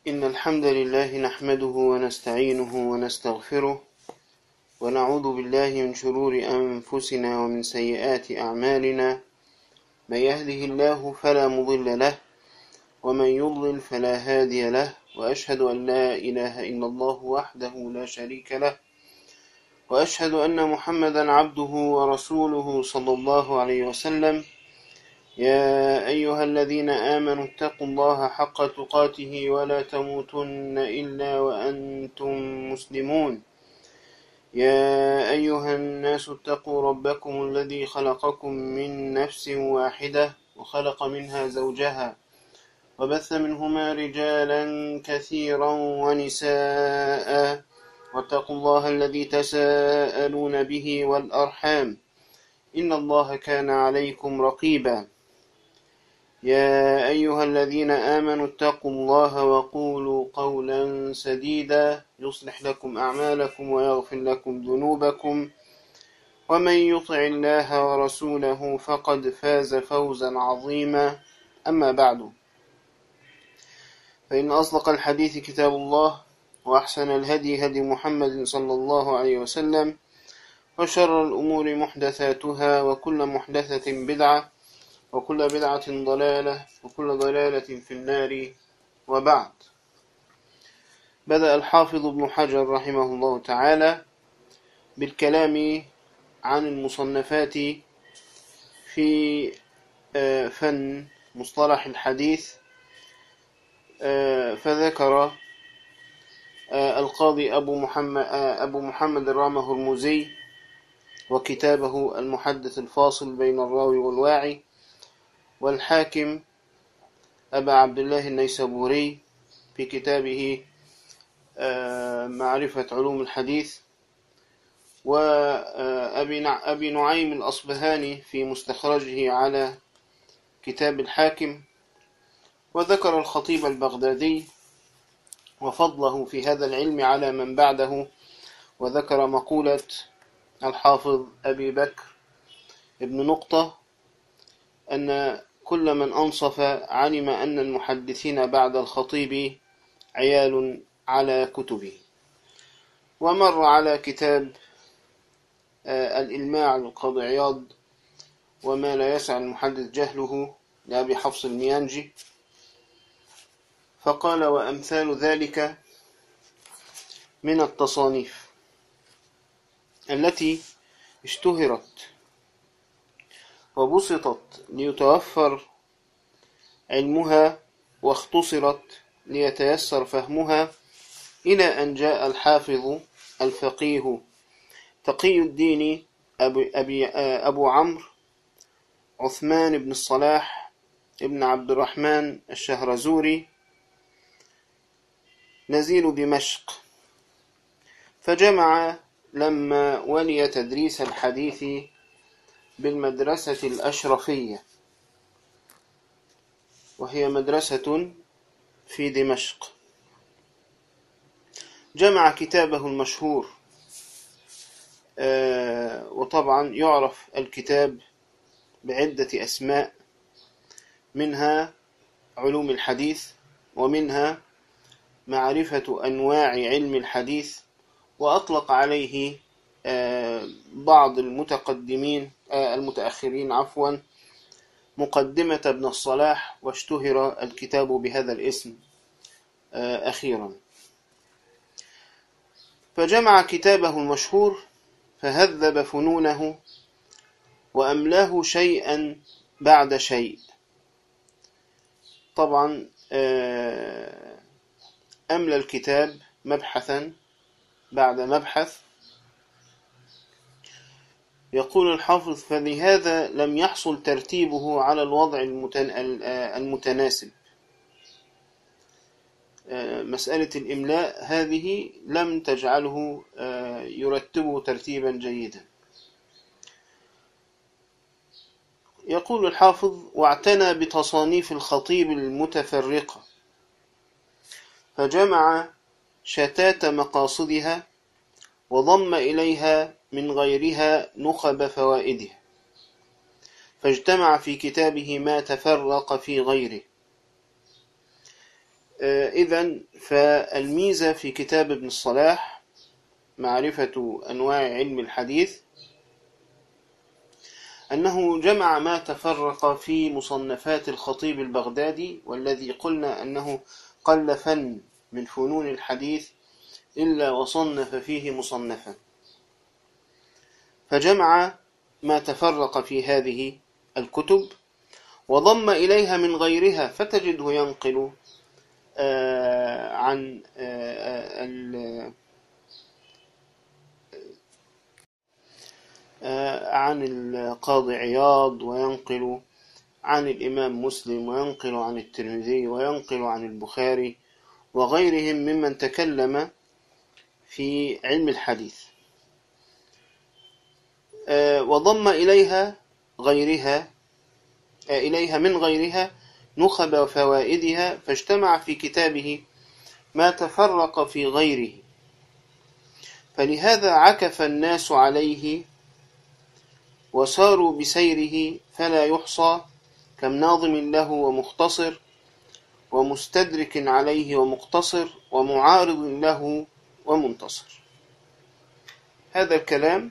إن الحمد لله نحمده ونستعينه ونستغفره ونعوذ بالله من شرور أنفسنا ومن سيئات أعمالنا. من يهده الله فلا مضل له ومن يضلل فلا هادي له، وأشهد أن لا إله إلا الله وحده لا شريك له، وأشهد أن محمدا عبده ورسوله صلى الله عليه وسلم. يا أيها الذين آمنوا اتقوا الله حق تقاته ولا تموتن إلا وأنتم مسلمون. يا أيها الناس اتقوا ربكم الذي خلقكم من نفس واحدة وخلق منها زوجها وبث منهما رجالا كثيرا ونساء، واتقوا الله الذي تساءلون به والأرحام إن الله كان عليكم رقيبا. يا أيها الذين آمنوا اتقوا الله وقولوا قولا سديدا يصلح لكم أعمالكم ويغفر لكم ذنوبكم، ومن يطع الله ورسوله فقد فاز فوزا عظيما. أما بعد، فإن أصدق الحديث كتاب الله، وأحسن الهدي هدي محمد صلى الله عليه وسلم، وشر الأمور محدثاتها، وكل محدثة بدعة، وكل بدعة ضلالة، وكل ضلالة في النار. وبعد، بدأ الحافظ ابن حجر رحمه الله تعالى بالكلام عن المصنفات في فن مصطلح الحديث، فذكر القاضي أبو محمد الرامة-هرمزي وكتابه المحدث الفاصل بين الراوي والواعي، والحاكم أبا عبد الله النيسابوري في كتابه معرفة علوم الحديث، وأبي نعيم الأصبهاني في مستخرجه على كتاب الحاكم، وذكر الخطيب البغدادي وفضله في هذا العلم على من بعده، وذكر مقولة الحافظ أبي بكر ابن نقطة أن كل من أنصف علم أن المحدثين بعد الخطيب عيال على كتبه. ومر على كتاب الإلماع للقاضي عياض وما لا يسع المحدث جهله لأبي حفص الميانجي، فقال: وأمثال ذلك من التصانيف التي اشتهرت وبسطت ليتوفر علمها، واختصرت ليتيسر فهمها، إلى أن جاء الحافظ الفقيه تقي الدين أبو عمرو عثمان بن الصلاح ابن عبد الرحمن الشهرزوري نزيل دمشق، فجمع لما ولي تدريس الحديث بالمدرسة الأشرفية، وهي مدرسة في دمشق، جمع كتابه المشهور، وطبعا يعرف الكتاب بعدة أسماء، منها علوم الحديث، ومنها معرفة أنواع علم الحديث، وأطلق عليه بعض المتأخرين مقدمة ابن الصلاح، واشتهر الكتاب بهذا الاسم أخيرا. فجمع كتابه المشهور فهذب فنونه وأملاه شيئا بعد شيء. طبعا أملى الكتاب مبحثا بعد مبحث. يقول الحافظ: فلهذا لم يحصل ترتيبه على الوضع المتناسب. مسألة الإملاء هذه لم تجعله يرتبه ترتيبا جيدا. يقول الحافظ: واعتنى بتصانيف الخطيب المتفرقة، فجمع شتات مقاصدها، وضم إليها من غيرها نخب فوائدها، فاجتمع في كتابه ما تفرق في غيره. إذن فالميزة في كتاب ابن الصلاح معرفة أنواع علم الحديث أنه جمع ما تفرق في مصنفات الخطيب البغدادي، والذي قلنا أنه قل فن من فنون الحديث إلا وصنف فيه مصنفا، فجمع ما تفرق في هذه الكتب وضم إليها من غيرها، فتجده ينقل عن القاضي عياض، وينقل عن الإمام مسلم، وينقل عن الترمذي، وينقل عن البخاري وغيرهم ممن تكلم في علم الحديث، وضم إليها من غيرها نخب فوائدها، فاجتمع في كتابه ما تفرق في غيره، فلهذا عكف الناس عليه وساروا بسيره فلا يحصى، كم ناظم له ومختصر، ومستدرك عليه ومقتصر، ومعارض له ومنتصر. هذا الكلام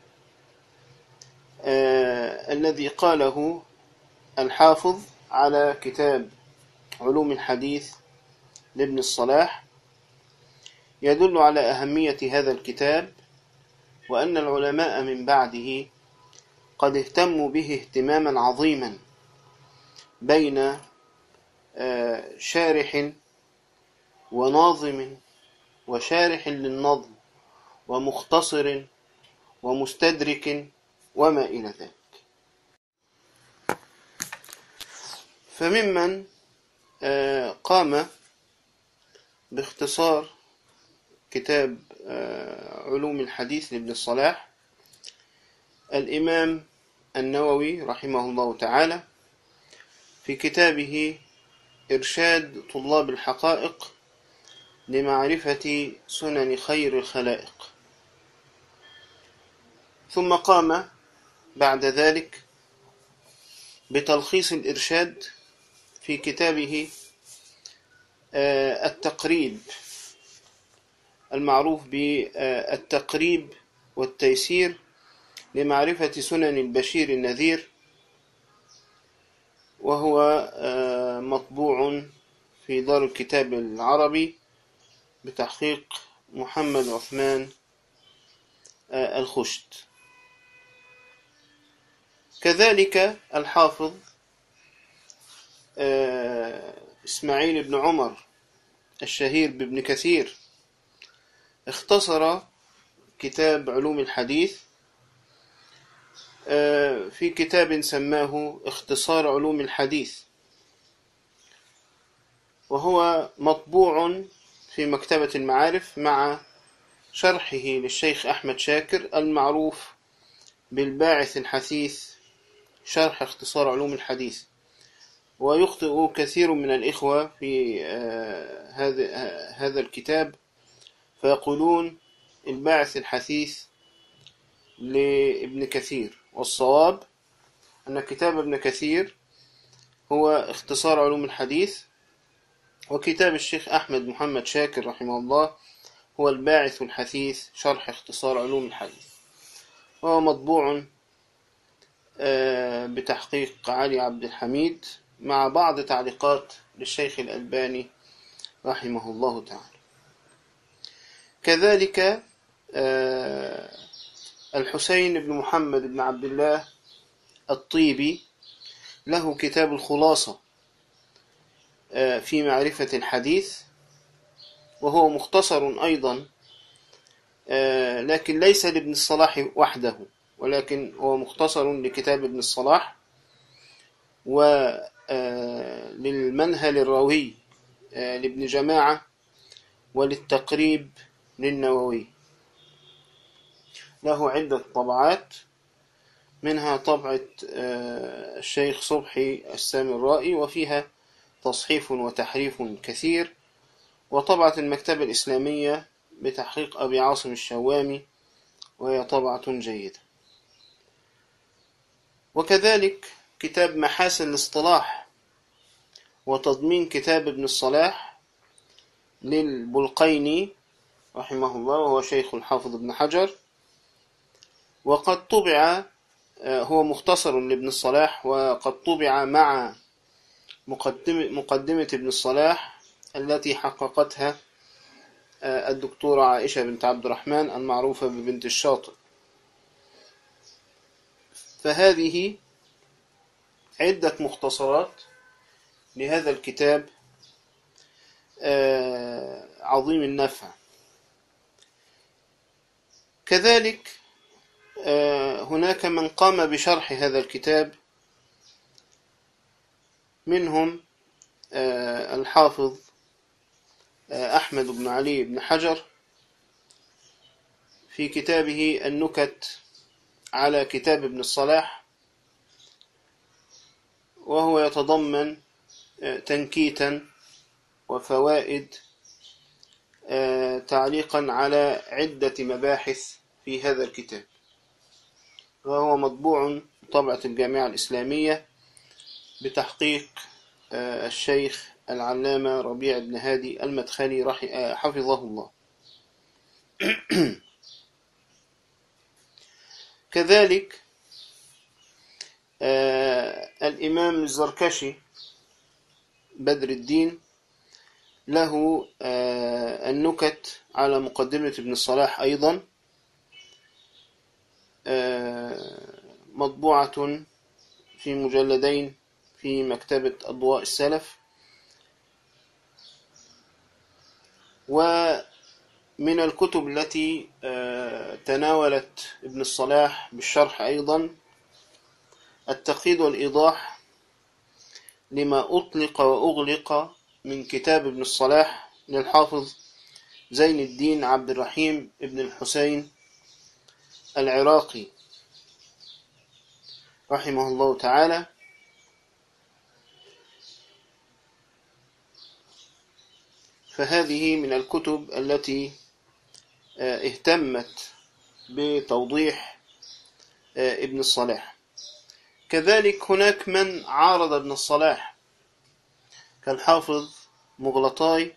الذي قاله الحافظ على كتاب علوم الحديث لابن الصلاح يدل على أهمية هذا الكتاب، وأن العلماء من بعده قد اهتموا به اهتماما عظيما، بين شارح وناظم وشارح للنظم ومختصر ومستدرك وما إلى ذلك. فممن قام باختصار كتاب علوم الحديث لابن الصلاح الإمام النووي رحمه الله تعالى في كتابه إرشاد طلاب الحقائق لمعرفة سنن خير الخلائق. ثم قام بعد ذلك بتلخيص الإرشاد في كتابه التقريب، المعروف بالتقريب والتيسير لمعرفة سنن البشير النذير، وهو مطبوع في دار الكتاب العربي بتحقيق محمد عثمان الخشت. كذلك الحافظ إسماعيل بن عمر الشهير بابن كثير اختصر كتاب علوم الحديث في كتاب سماه اختصار علوم الحديث، وهو مطبوع في مكتبة المعارف مع شرحه للشيخ أحمد شاكر المعروف بالباعث الحثيث شرح اختصار علوم الحديث. ويخطئ كثير من الإخوة في هذا الكتاب فيقولون الباعث الحثيث لابن كثير، والصواب أن كتاب ابن كثير هو اختصار علوم الحديث، وكتاب الشيخ أحمد محمد شاكر رحمه الله هو الباعث الحثيث شرح اختصار علوم الحديث، وهو مطبوع بتحقيق علي عبد الحميد مع بعض تعليقات للشيخ الألباني رحمه الله تعالى. كذلك الحسين بن محمد بن عبد الله الطيبي له كتاب الخلاصة في معرفة الحديث، وهو مختصر أيضا، لكن ليس لابن الصلاح وحده، ولكن هو مختصر لكتاب ابن الصلاح وللمنهل الروي لابن جماعة وللتقريب للنووي. له عدة طبعات، منها طبعة الشيخ صبحي السامرائي وفيها تصحيف وتحريف كثير، وطبعة المكتبة الإسلامية بتحقيق أبي عاصم الشوامي وهي طبعة جيدة. وكذلك كتاب محاسن الاصطلاح وتضمين كتاب ابن الصلاح للبلقيني رحمه الله، وهو شيخ الحافظ ابن حجر. وقد طبع، هو مختصر لابن الصلاح، وقد طبع مع مقدمة ابن الصلاح التي حققتها الدكتورة عائشة بنت عبد الرحمن المعروفة ببنت الشاطئ. فهذه عدة مختصرات لهذا الكتاب عظيم النفع. كذلك هناك من قام بشرح هذا الكتاب، منهم الحافظ أحمد بن علي بن حجر في كتابه النكت على كتاب ابن الصلاح، وهو يتضمن تنكيتا وفوائد تعليقا على عدة مباحث في هذا الكتاب، وهو مطبوع طبعة الجامعة الإسلامية بتحقيق الشيخ العلامة ربيع بن هادي المدخلي حفظه الله. كذلك الإمام الزركشي بدر الدين له النكت على مقدمة ابن الصلاح أيضا، مطبوعة في مجلدين في مكتبة أضواء السلف. ومن الكتب التي تناولت ابن الصلاح بالشرح أيضا التقييد والإيضاح لما أطلق وأغلق من كتاب ابن الصلاح للحافظ زين الدين عبد الرحيم ابن الحسين العراقي رحمه الله تعالى. فهذه من الكتب التي اهتمت بتوضيح ابن الصلاح. كذلك هناك من عارض ابن الصلاح كالحافظ مغلطاي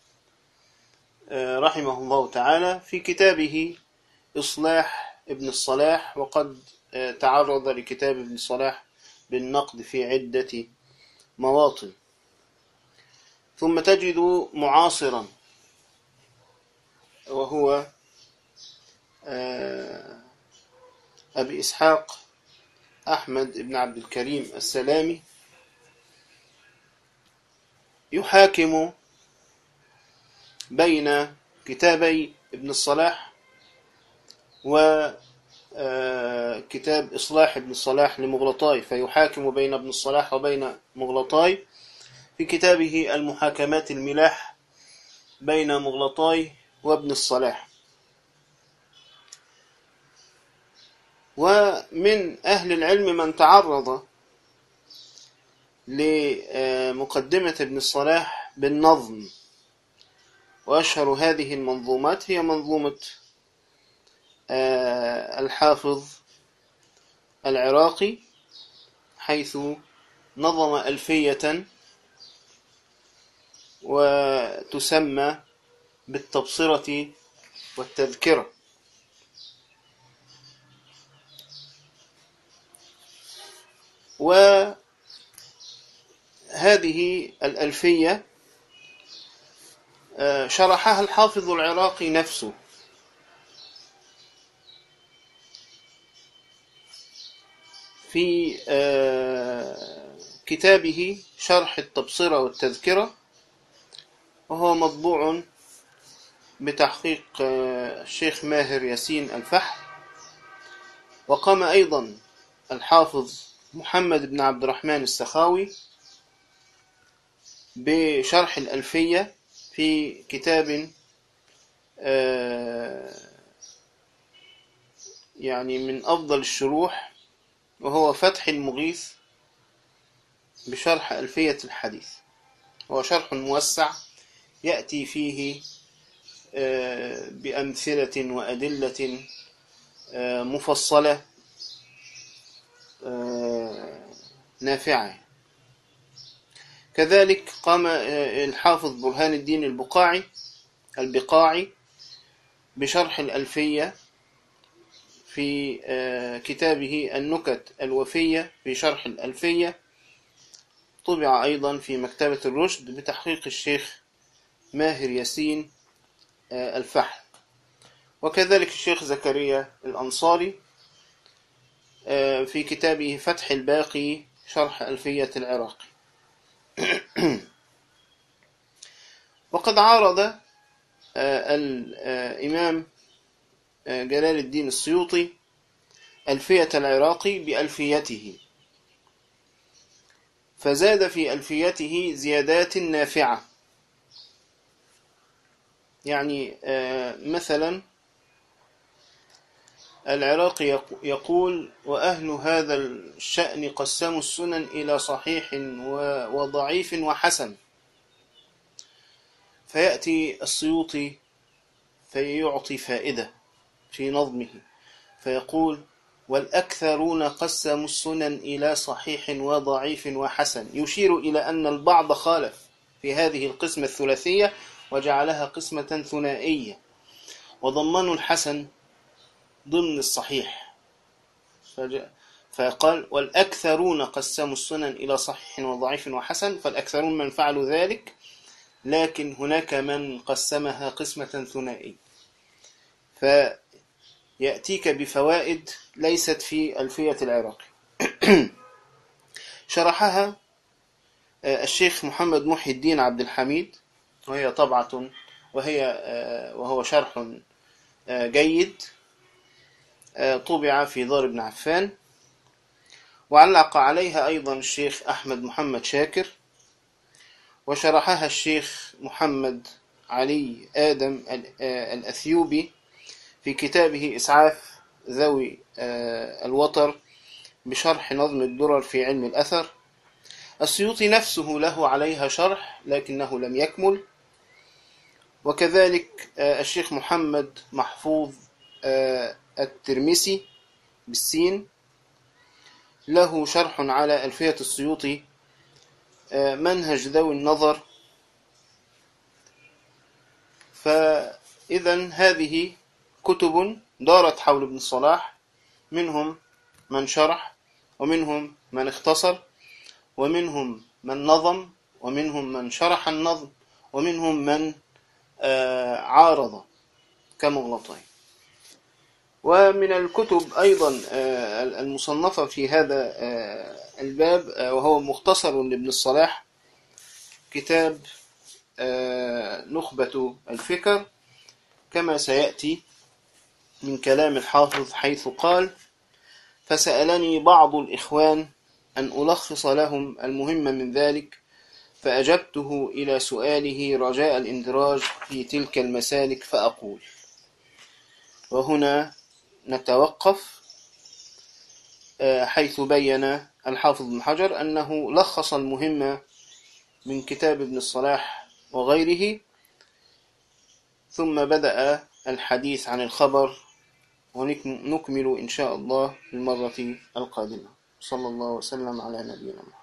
رحمه الله تعالى في كتابه إصلاح ابن الصلاح، وقد تعرض لكتاب ابن الصلاح بالنقد في عدة مواطن. ثم تجد معاصرا وهو أبي إسحاق أحمد بن عبد الكريم السلامي يحاكم بين كتابي ابن الصلاح وكتاب إصلاح ابن الصلاح لمغلطاي، فيحاكم بين ابن الصلاح وبين مغلطاي في كتابه المحاكمات الملاح بين مغلطاي وابن الصلاح. ومن أهل العلم من تعرض لمقدمة ابن الصلاح بالنظم، وأشهر هذه المنظومات هي منظومة الحافظ العراقي، حيث نظم ألفية وتسمى بالتبصرة والتذكرة. وهذه الألفية شرحها الحافظ العراقي نفسه في كتابه شرح التبصرة والتذكرة، وهو مطبوع بتحقيق الشيخ ماهر ياسين الفحل. وقام أيضا الحافظ محمد بن عبد الرحمن السخاوي بشرح الألفية في كتاب يعني من أفضل الشروح، وهو فتح المغيث بشرح ألفية الحديث. هو شرح موسع يأتي فيه بأمثلة وأدلة مفصلة نافعة. كذلك قام الحافظ برهان الدين البقاعي بشرح الألفية في كتابه النكت الوفية في شرح الألفية، طبع أيضا في مكتبة الرشد بتحقيق الشيخ ماهر ياسين الفحل. وكذلك الشيخ زكريا الأنصاري في كتابه فتح الباقي شرح ألفية العراقي. وقد عارض الإمام جلال الدين السيوطي ألفية العراقي بألفيته، فزاد في ألفيته زيادات نافعة. يعني مثلا العراقي يقول: وأهل هذا الشأن قسموا السنن إلى صحيح وضعيف وحسن. فيأتي السيوطي فيعطي فائدة في نظمه فيقول: والأكثرون قسموا السنن إلى صحيح وضعيف وحسن، يشير إلى أن البعض خالف في هذه القسمة الثلاثية وجعلها قسمة ثنائية، وضمنوا الحسن ضمن الصحيح، فقال: والأكثرون قسموا السنن إلى صحيح وضعيف وحسن، فالأكثرون من فعلوا ذلك، لكن هناك من قسمها قسمة ثنائية. فيأتيك بفوائد ليست في ألفية العراقي. شرحها الشيخ محمد محي الدين عبد الحميد، وهي طبعة وهو شرح جيد، طبع في دار ابن عفان. وعلق عليها أيضا الشيخ أحمد محمد شاكر، وشرحها الشيخ محمد علي آدم الأثيوبي في كتابه إسعاف ذوي الوتر بشرح نظم الدرر في علم الأثر. السيوطي نفسه له عليها شرح لكنه لم يكمل. وكذلك الشيخ محمد محفوظ الترمسي بالسين له شرح على ألفية السيوطي منهج ذوي النظر. فإذا هذه كتب دارت حول ابن الصلاح، منهم من شرح، ومنهم من اختصر، ومنهم من نظم، ومنهم من شرح النظم، ومنهم من عارض كمغلطين. ومن الكتب أيضا المصنفة في هذا الباب وهو مختصر لابن الصلاح كتاب نخبة الفكر، كما سيأتي من كلام الحافظ حيث قال: فسألني بعض الإخوان أن ألخص لهم المهم من ذلك، فأجبته إلى سؤاله رجاء الاندراج في تلك المسالك فأقول. وهنا نتوقف حيث بين الحافظ بن حجر أنه لخص المهم من كتاب ابن الصلاح وغيره، ثم بدأ الحديث عن الخبر، ونكمل إن شاء الله في المرة القادمة. صلى الله وسلم على نبينا محمد.